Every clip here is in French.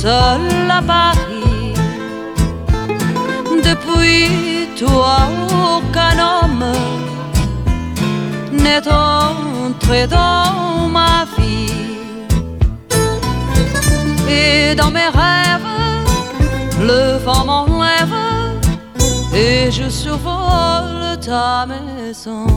seule à Paris. Depuis toi, aucun homme n'est entré dans ma vie. Et dans mes rêves, le vent m'enlève et je survole ta maison.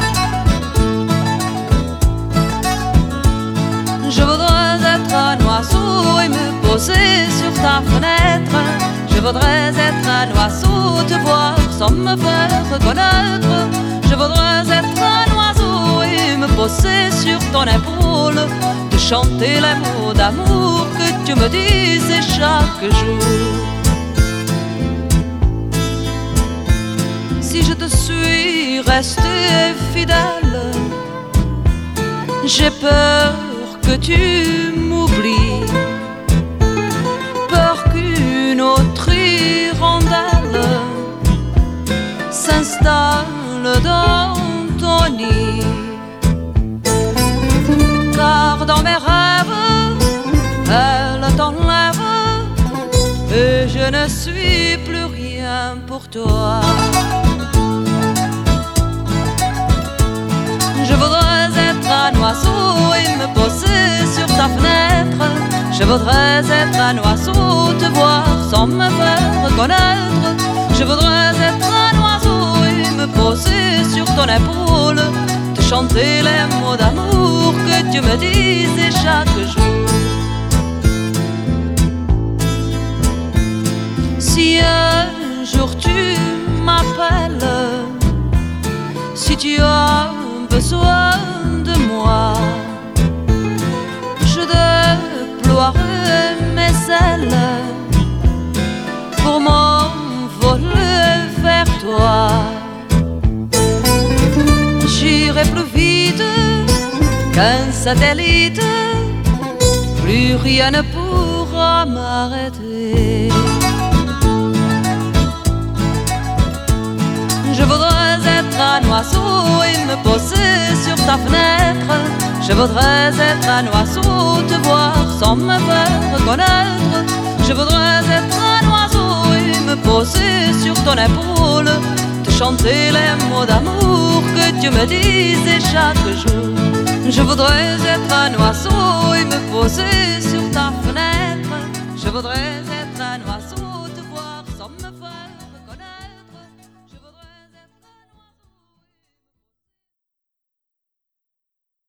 Je voudrais être un oiseau et me poser sur ta fenêtre. Je voudrais être un oiseau, te voir sans me faire reconnaître. Je voudrais être un oiseau et me poser sur ton épaule, te chanter les mots d'amour que tu me disais chaque jour. Si je te suis resté fidèle, j'ai peur que tu m'oublies, peur qu'une autre hirondelle s'installe dans ton nid. Car dans mes rêves, elle t'enlève et je ne suis plus rien pour toi. Je voudrais être un oiseau et me poser sur ta fenêtre. Je voudrais être un oiseau, te voir sans me faire reconnaître. Je voudrais être un oiseau et me poser sur ton épaule, te chanter les mots d'amour que tu me disais chaque jour. Si un jour tu m'appelles, si tu as besoin de moi, je déploierai mes ailes pour m'envoler vers toi. J'irai plus vite qu'un satellite, plus rien ne pourra m'arrêter. Je voudrais être un oiseau et me poser sur ta fenêtre. Je voudrais être un oiseau, te voir sans me faire reconnaître. Je voudrais être un oiseau et me poser sur ton épaule, te chanter les mots d'amour que tu me disais chaque jour. Je voudrais être un oiseau et me poser sur ta fenêtre. Je voudrais être